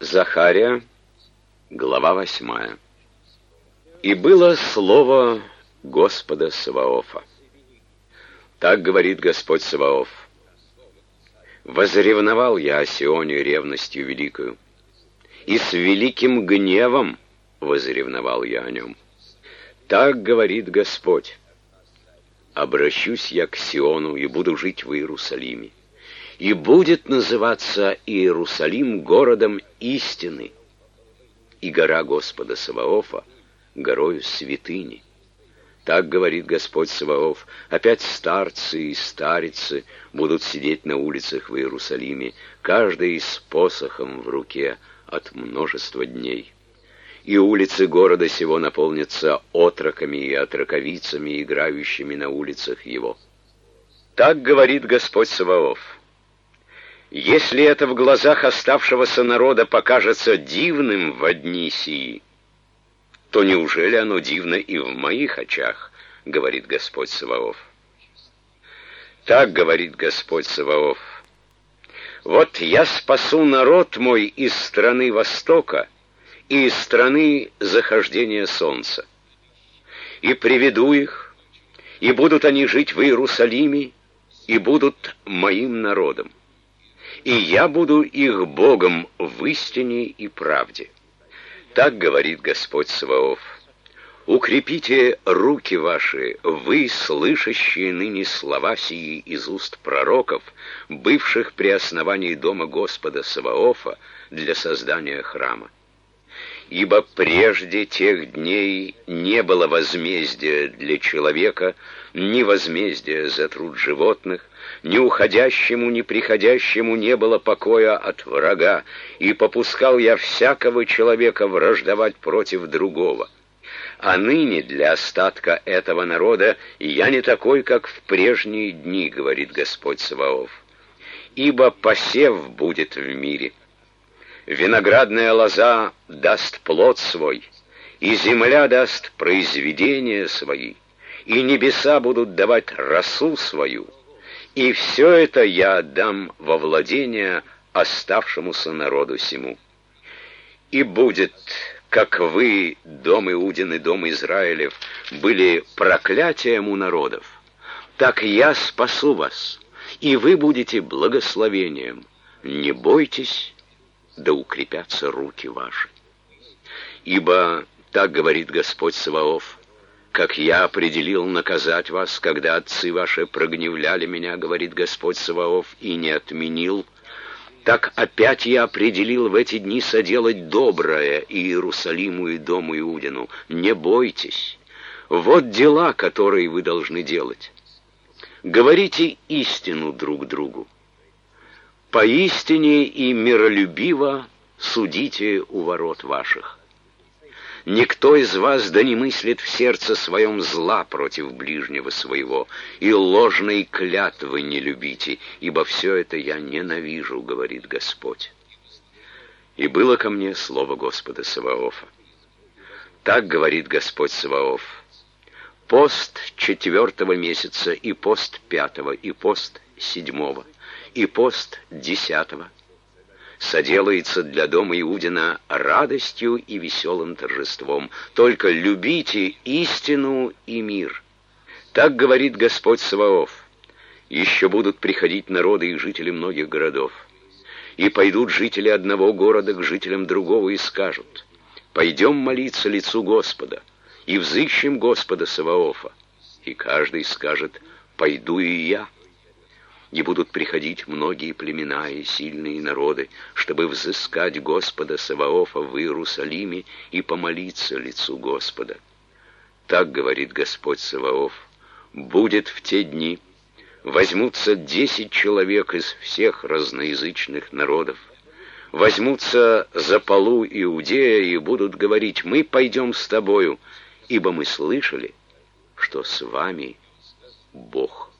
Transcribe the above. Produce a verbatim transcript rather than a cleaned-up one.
Захария, глава восьмая. «И было слово Господа Саваофа. Так говорит Господь Саваоф: возревновал я о Сионе ревностью великою, и с великим гневом возревновал я о нем. Так говорит Господь: обращусь я к Сиону и буду жить в Иерусалиме, и будет называться Иерусалим городом истины, и гора Господа Саваофа горою святыни. Так говорит Господь Саваоф: опять старцы и старицы будут сидеть на улицах в Иерусалиме, каждый с посохом в руке от множества дней. И улицы города сего наполнятся отроками и отроковицами, играющими на улицах его. Так говорит Господь Саваоф: если это в глазах оставшегося народа покажется дивным во дни сии, то неужели оно дивно и в моих очах, говорит Господь Саваоф. Так говорит Господь Саваоф: вот я спасу народ мой из страны Востока и из страны захождения солнца, и приведу их, и будут они жить в Иерусалиме, и будут моим народом, и я буду их Богом в истине и правде. Так говорит Господь Саваоф: укрепите руки ваши, вы, слышащие ныне слова сии из уст пророков, бывших при основании дома Господа Саваофа для создания храма. Ибо прежде тех дней не было возмездия для человека, ни возмездия за труд животных, ни уходящему, ни приходящему не было покоя от врага, и попускал я всякого человека враждовать против другого. А ныне для остатка этого народа я не такой, как в прежние дни, говорит Господь Саваоф. Ибо посев будет в мире, виноградная лоза даст плод свой, и земля даст произведения свои, и небеса будут давать росу свою, и все это я отдам во владение оставшемуся народу сему. И будет, как вы, дом Иудин и дом Израилев, были проклятием у народов, так я спасу вас, и вы будете благословением. Не бойтесь, да укрепятся руки ваши. Ибо, так говорит Господь Саваоф, как я определил наказать вас, когда отцы ваши прогневляли меня, говорит Господь Саваоф, и не отменил, так опять я определил в эти дни соделать доброе Иерусалиму и дому Иудину. Не бойтесь. Вот дела, которые вы должны делать. Говорите истину друг другу. Поистине и миролюбиво судите у ворот ваших. Никто из вас да не мыслит в сердце своем зла против ближнего своего, и ложной клятвы не любите, ибо все это я ненавижу, говорит Господь. И было ко мне слово Господа Саваофа. Так говорит Господь Саваоф: пост четвертого месяца, и пост пятого, и пост седьмого, и пост десятого соделается для дома Иудина радостью и веселым торжеством. Только любите истину и мир. Так говорит Господь Саваоф: еще будут приходить народы и жители многих городов, и пойдут жители одного города к жителям другого и скажут: пойдем молиться лицу Господа, и взыщем Господа Саваофа. И каждый скажет: пойду и я. И будут приходить многие племена и сильные народы, чтобы взыскать Господа Саваофа в Иерусалиме и помолиться лицу Господа. Так говорит Господь Саваоф: будет в те дни, возьмутся десять человек из всех разноязычных народов, возьмутся за полу Иудея и будут говорить: мы пойдем с тобою, ибо мы слышали, что с вами Бог.